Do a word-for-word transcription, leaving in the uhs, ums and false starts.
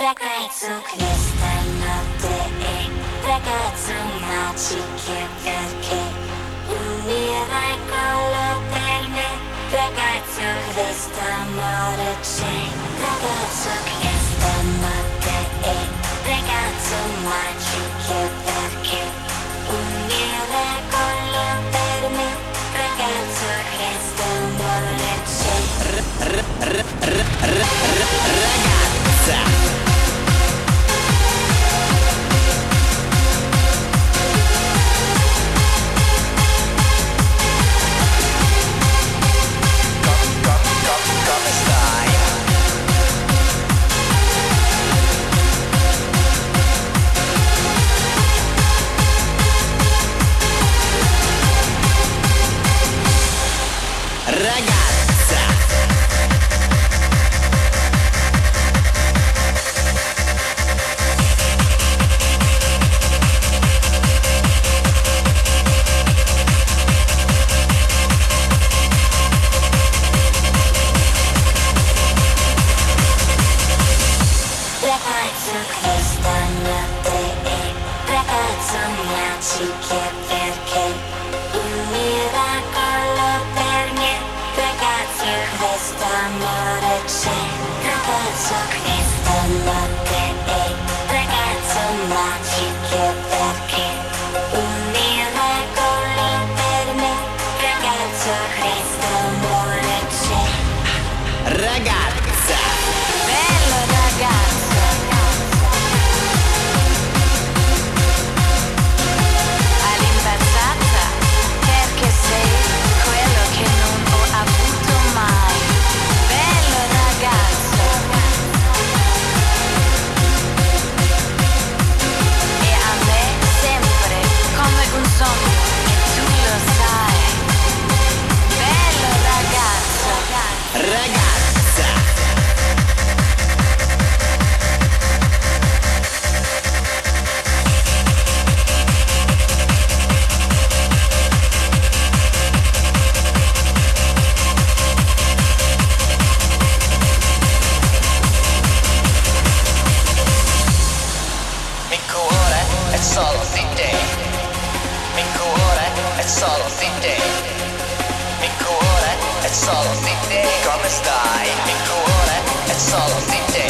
Ragazzo, questa notte è ragazzo magiche perché un miracolo per me. Ragazzo, questo amore c'è. Ragazzo, questa notte è ragazzo magiche perché un miracolo per me. Ragazzo, questo amore c'è. Ragazza. Come stai? Il cuore è solo di te.